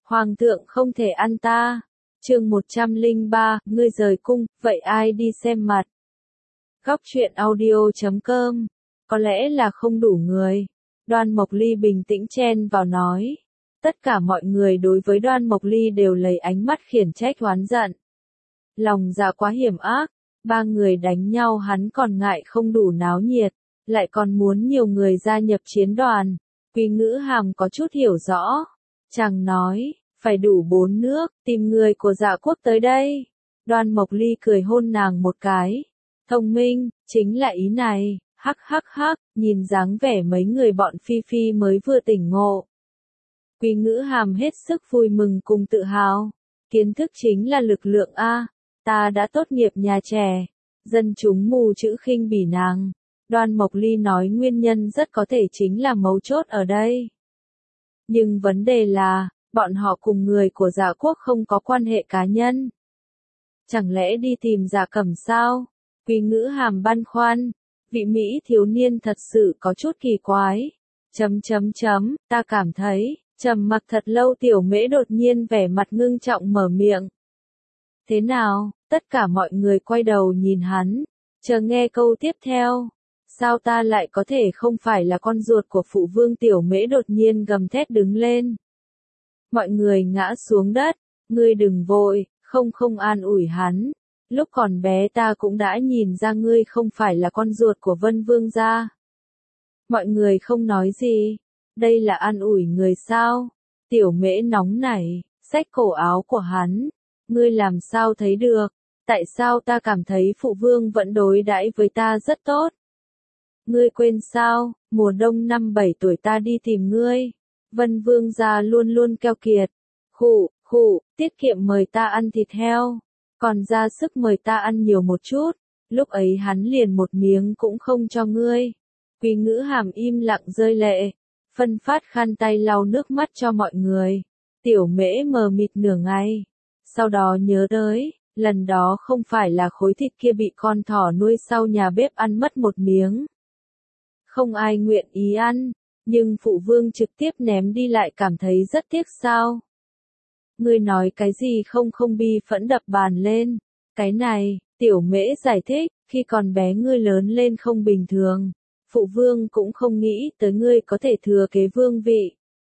Hoàng thượng không thể ăn ta. Chương 103, ngươi rời cung, vậy ai đi xem mặt? Góc truyện audio.com. Có lẽ là không đủ người. Đoan Mộc Ly bình tĩnh chen vào nói. Tất cả mọi người đối với Đoan Mộc Ly đều lấy ánh mắt khiển trách oán giận. Lòng dạ quá hiểm ác, ba người đánh nhau hắn còn ngại không đủ náo nhiệt, lại còn muốn nhiều người gia nhập chiến đoàn. Quý Ngữ Hàm có chút hiểu rõ. Chàng nói, phải đủ 4 nước, tìm người của Dạ quốc tới đây. Đoan Mộc Ly cười hôn nàng một cái. Thông minh, chính là ý này, hắc hắc hắc, nhìn dáng vẻ mấy người bọn Phi Phi mới vừa tỉnh ngộ. Quý Ngữ Hàm hết sức vui mừng cùng tự hào. Kiến thức chính là lực lượng a, ta đã tốt nghiệp nhà trẻ. Dân chúng mù chữ khinh bỉ nàng. Đoan Mộc Ly nói nguyên nhân rất có thể chính là mấu chốt ở đây. Nhưng vấn đề là, bọn họ cùng người của Dạ quốc không có quan hệ cá nhân. Chẳng lẽ đi tìm Dạ Cẩm sao? Quý Ngữ Hàm băn khoăn. Vị Mỹ thiếu niên thật sự có chút kỳ quái. Ta cảm thấy, trầm mặc thật lâu Tiểu Mễ đột nhiên vẻ mặt ngưng trọng mở miệng. Thế nào? Tất cả mọi người quay đầu nhìn hắn, chờ nghe câu tiếp theo. Sao ta lại có thể không phải là con ruột của phụ vương? Tiểu Mễ đột nhiên gầm thét đứng lên. Mọi người ngã xuống đất, ngươi đừng vội, không an ủi hắn. Lúc còn bé ta cũng đã nhìn ra ngươi không phải là con ruột của Vân Vương gia. Mọi người không nói gì, đây là an ủi người sao? Tiểu Mễ nóng nảy, xách cổ áo của hắn. Ngươi làm sao thấy được? Tại sao ta cảm thấy phụ vương vẫn đối đãi với ta rất tốt? Ngươi quên sao, mùa đông năm 7 tuổi ta đi tìm ngươi. Vân Vương gia luôn luôn keo kiệt. Khụ, tiết kiệm mời ta ăn thịt heo. Còn ra sức mời ta ăn nhiều một chút. Lúc ấy hắn liền một miếng cũng không cho ngươi. Quý Ngữ Hàm im lặng rơi lệ. Phân phát khăn tay lau nước mắt cho mọi người. Tiểu Mễ mờ mịt nửa ngày. Sau đó nhớ tới, lần đó không phải là khối thịt kia bị con thỏ nuôi sau nhà bếp ăn mất một miếng. Không ai nguyện ý ăn, nhưng phụ vương trực tiếp ném đi lại cảm thấy rất tiếc sao? Ngươi nói cái gì không bi phẫn đập bàn lên. Cái này, Tiểu Mễ giải thích, khi còn bé ngươi lớn lên không bình thường. Phụ vương cũng không nghĩ tới ngươi có thể thừa kế vương vị.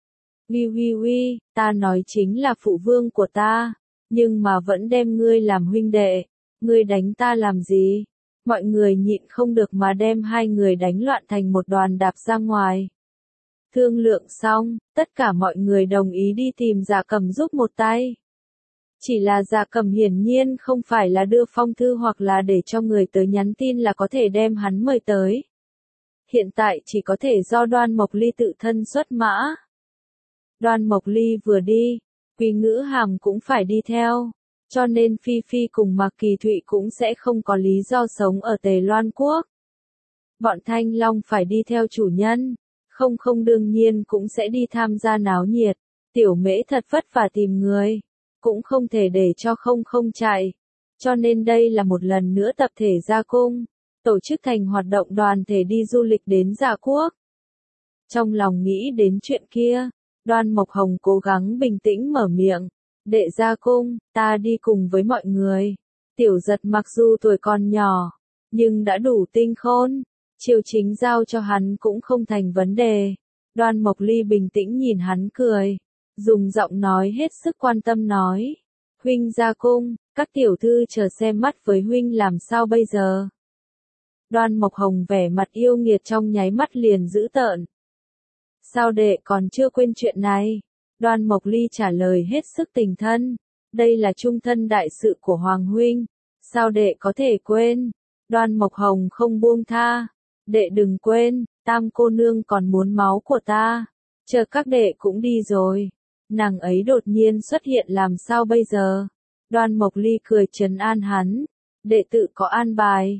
Uy, ta nói chính là phụ vương của ta, nhưng mà vẫn đem ngươi làm huynh đệ. Ngươi đánh ta làm gì? Mọi người nhịn không được mà đem hai người đánh loạn thành một đoàn đạp ra ngoài. Thương lượng xong, tất cả mọi người đồng ý đi tìm Dạ Cẩm giúp một tay. Chỉ là Dạ Cẩm hiển nhiên không phải là đưa phong thư hoặc là để cho người tới nhắn tin là có thể đem hắn mời tới. Hiện tại chỉ có thể do Đoan Mộc Ly tự thân xuất mã. Đoan Mộc Ly vừa đi, Quý Ngữ Hàm cũng phải đi theo. Cho nên Phi Phi cùng Mạc Kỳ Thụy cũng sẽ không có lý do sống ở Tề Loan Quốc. Bọn Thanh Long phải đi theo chủ nhân. Không đương nhiên cũng sẽ đi tham gia náo nhiệt. Tiểu Mễ thật vất vả tìm người. Cũng không thể để cho không chạy. Cho nên đây là một lần nữa tập thể ra cung. Tổ chức thành hoạt động đoàn thể đi du lịch đến Dạ quốc. Trong lòng nghĩ đến chuyện kia, Đoan Mộc Hồng cố gắng bình tĩnh mở miệng. Đệ ra cung, ta đi cùng với mọi người. Tiểu Giật mặc dù tuổi còn nhỏ, nhưng đã đủ tinh khôn. Triều chính giao cho hắn cũng không thành vấn đề. Đoan Mộc Ly bình tĩnh nhìn hắn cười. Dùng giọng nói hết sức quan tâm nói. Huynh ra cung, các tiểu thư chờ xem mắt với huynh làm sao bây giờ. Đoan Mộc Hồng vẻ mặt yêu nghiệt trong nháy mắt liền dữ tợn. Sao đệ còn chưa quên chuyện này? Đoan Mộc Ly trả lời hết sức tình thân. Đây là trung thân đại sự của Hoàng huynh. Sao đệ có thể quên? Đoan Mộc Hồng không buông tha. Đệ đừng quên, Tam cô nương còn muốn máu của ta. Chờ các đệ cũng đi rồi. Nàng ấy đột nhiên xuất hiện làm sao bây giờ? Đoan Mộc Ly cười trấn an hắn. Đệ tự có an bài.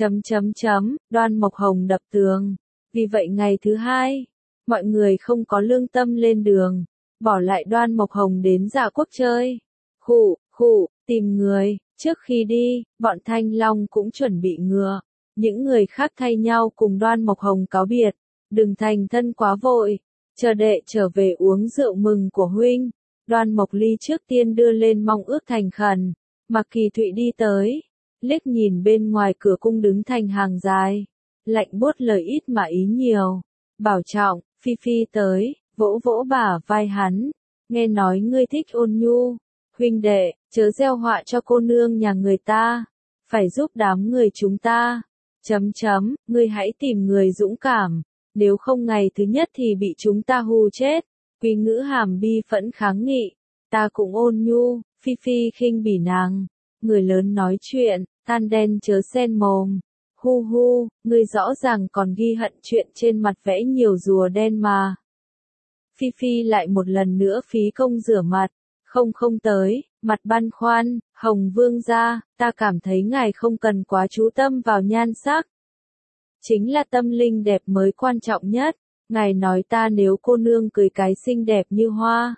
Đoan Mộc Hồng đập tường. Vì vậy ngày thứ hai, mọi người không có lương tâm lên đường. Bỏ lại Đoan Mộc Hồng đến Dạ quốc chơi. Tìm người. Trước khi đi, bọn Thanh Long cũng chuẩn bị ngựa. Những người khác thay nhau cùng Đoan Mộc Hồng cáo biệt. Đừng thành thân quá vội. Chờ đệ trở về uống rượu mừng của huynh. Đoan Mộc Ly trước tiên đưa lên mong ước thành khẩn, Mạc Kỳ Thụy đi tới, liếc nhìn bên ngoài cửa cung đứng thành hàng dài, lạnh buốt lời ít mà ý nhiều, bảo trọng, Phi Phi tới, vỗ vỗ bả vai hắn, nghe nói ngươi thích ôn nhu, huynh đệ, chớ gieo họa cho cô nương nhà người ta, phải giúp đám người chúng ta, ngươi hãy tìm người dũng cảm, nếu không ngày thứ nhất thì bị chúng ta hù chết, Quý Ngữ Hàm bi phẫn kháng nghị, ta cũng ôn nhu, Phi Phi khinh bỉ nàng, người lớn nói chuyện, than đen chớ xen mồm, hu hu, ngươi rõ ràng còn ghi hận chuyện trên mặt vẽ nhiều rùa đen mà. Phi Phi lại một lần nữa phí công rửa mặt, không tới, mặt băn khoăn, Hồng Vương gia, ta cảm thấy ngài không cần quá chú tâm vào nhan sắc. Chính là tâm linh đẹp mới quan trọng nhất, ngài nói ta nếu cô nương cười cái xinh đẹp như hoa.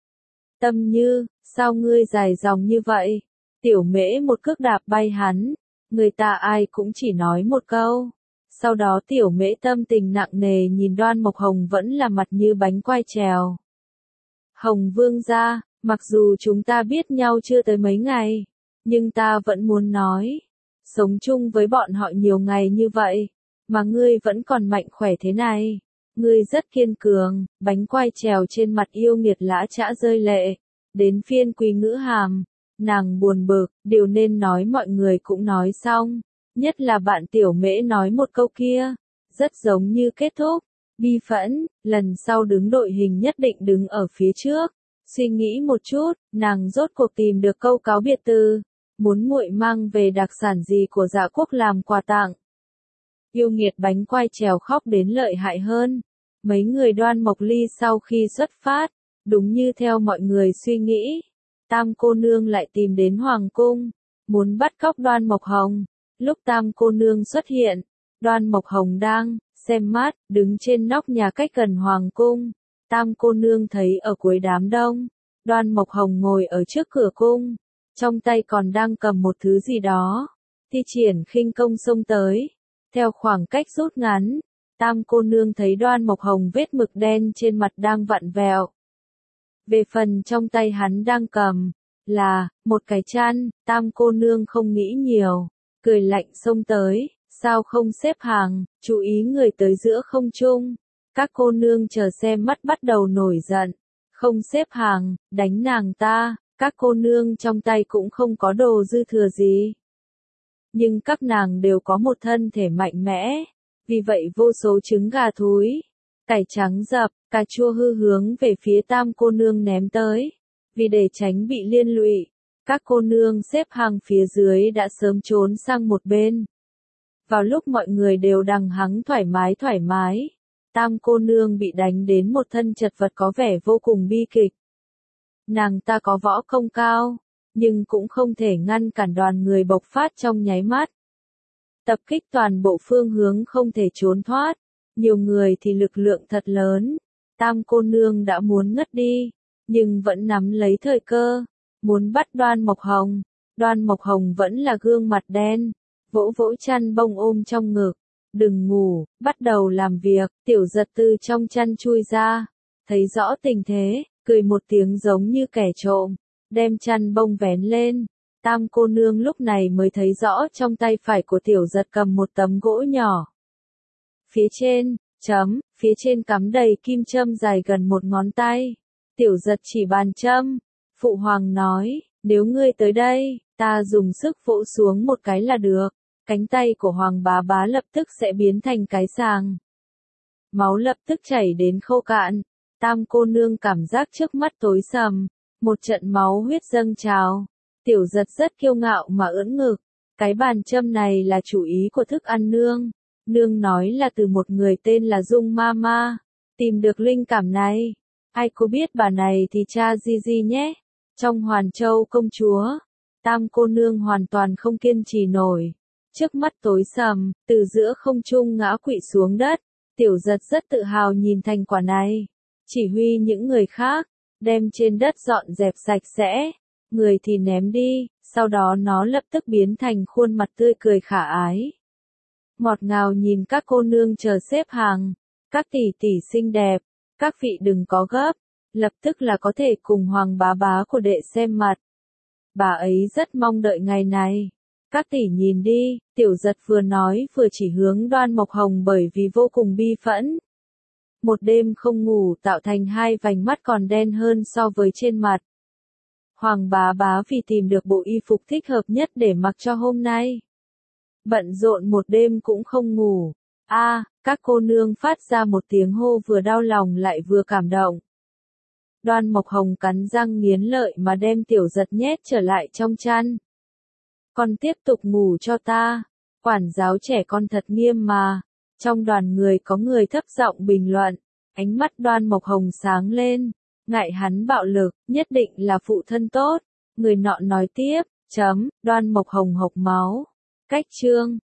Tâm Như, sao ngươi dài dòng như vậy? Tiểu Mễ một cước đạp bay hắn, người ta ai cũng chỉ nói một câu. Sau đó Tiểu Mễ tâm tình nặng nề nhìn Đoan Mộc Hồng vẫn là mặt như bánh quai trèo. Hồng Vương gia, mặc dù chúng ta biết nhau chưa tới mấy ngày, nhưng ta vẫn muốn nói, sống chung với bọn họ nhiều ngày như vậy, mà ngươi vẫn còn mạnh khỏe thế này. Ngươi rất kiên cường, bánh quai trèo trên mặt yêu nghiệt lã chã rơi lệ. Đến phiên Quý Ngữ Hàm, nàng buồn bực, điều nên nói mọi người cũng nói xong. Nhất là bạn Tiểu Mễ nói một câu kia, rất giống như kết thúc. Bi phẫn, lần sau đứng đội hình nhất định đứng ở phía trước. Suy nghĩ một chút, nàng rốt cuộc tìm được câu cáo biệt từ. Muốn muội mang về đặc sản gì của Dạ Quốc làm quà tặng. Yêu nghiệt bánh quai trèo khóc đến lợi hại hơn. Mấy người Đoan Mộc Ly sau khi xuất phát, đúng như theo mọi người suy nghĩ, Tam cô nương lại tìm đến Hoàng cung, muốn bắt cóc Đoan Mộc Hồng. Lúc Tam cô nương xuất hiện, Đoan Mộc Hồng đang xem mát, đứng trên nóc nhà cách gần Hoàng cung. Tam cô nương thấy ở cuối đám đông, Đoan Mộc Hồng ngồi ở trước cửa cung, trong tay còn đang cầm một thứ gì đó, thi triển khinh công xông tới. Theo khoảng cách rút ngắn, Tam cô nương thấy Đoan Mộc Hồng vết mực đen trên mặt đang vặn vẹo. Về phần trong tay hắn đang cầm, là một cái chăn, Tam cô nương không nghĩ nhiều, cười lạnh xông tới, sao không xếp hàng, chú ý người tới giữa không trung. Các cô nương chờ xem mắt bắt đầu nổi giận, không xếp hàng, đánh nàng ta, các cô nương trong tay cũng không có đồ dư thừa gì. Nhưng các nàng đều có một thân thể mạnh mẽ, vì vậy vô số trứng gà thúi, cải trắng dập, cà chua hư hướng về phía Tam cô nương ném tới. Vì để tránh bị liên lụy, các cô nương xếp hàng phía dưới đã sớm trốn sang một bên. Vào lúc mọi người đều đằng hắng thoải mái, Tam cô nương bị đánh đến một thân chật vật có vẻ vô cùng bi kịch. Nàng ta có võ công cao, nhưng cũng không thể ngăn cản đoàn người bộc phát trong nháy mắt. Tập kích toàn bộ phương hướng không thể trốn thoát, nhiều người thì lực lượng thật lớn. Tam cô nương đã muốn ngất đi, nhưng vẫn nắm lấy thời cơ, muốn bắt Đoan Mộc Hồng. Đoan Mộc Hồng vẫn là gương mặt đen, vỗ vỗ chăn bông ôm trong ngực. Đừng ngủ, bắt đầu làm việc. Tiểu Giật từ trong chăn chui ra, thấy rõ tình thế, cười một tiếng giống như kẻ trộm, đem chăn bông vén lên. Tam cô nương lúc này mới thấy rõ trong tay phải của Tiểu Giật cầm một tấm gỗ nhỏ. Phía trên cắm đầy kim châm dài gần một ngón tay. Tiểu Giật chỉ bàn châm. Phụ hoàng nói, nếu ngươi tới đây, ta dùng sức vỗ xuống một cái là được. Cánh tay của Hoàng bá bá lập tức sẽ biến thành cái sàng. Máu lập tức chảy đến khô cạn. Tam cô nương cảm giác trước mắt tối sầm. Một trận máu huyết dâng trào. Tiểu Giật rất kiêu ngạo mà ưỡn ngực. Cái bàn châm này là chủ ý của thức ăn nương. Nương nói là từ một người tên là Dung Mama. Tìm được linh cảm này. Ai có biết bà này thì cha Gigi nhé. Trong Hoàn Châu công chúa, Tam cô nương hoàn toàn không kiên trì nổi. Trước mắt tối sầm, từ giữa không trung ngã quỵ xuống đất. Tiểu Giật rất tự hào nhìn thành quả này. Chỉ huy những người khác, đem trên đất dọn dẹp sạch sẽ. Người thì ném đi, sau đó nó lập tức biến thành khuôn mặt tươi cười khả ái. Ngọt ngào nhìn các cô nương chờ xếp hàng. Các tỷ tỷ xinh đẹp, các vị đừng có gấp. lập tức là có thể cùng Hoàng bá bá của đệ xem mặt. Bà ấy rất mong đợi ngày này. Các tỷ nhìn đi, Tiểu Giật vừa nói vừa chỉ hướng Đoan Mộc Hồng bởi vì vô cùng bi phẫn. Một đêm không ngủ tạo thành hai vành mắt còn đen hơn so với trên mặt. Hoàng bá bá vì tìm được bộ y phục thích hợp nhất để mặc cho hôm nay. Bận rộn một đêm cũng không ngủ. Các cô nương phát ra một tiếng hô vừa đau lòng lại vừa cảm động. Đoan Mộc Hồng cắn răng nghiến lợi mà đem Tiểu Giật nhét trở lại trong chăn. Con tiếp tục ngủ cho ta. Quản giáo trẻ con thật nghiêm mà. Trong đoàn người có người thấp giọng bình luận. Ánh mắt Đoan Mộc Hồng sáng lên. Ngại hắn bạo lực, nhất định là phụ thân tốt. Người nọ nói tiếp, Đoan Mộc Hồng hộc máu. Cách chương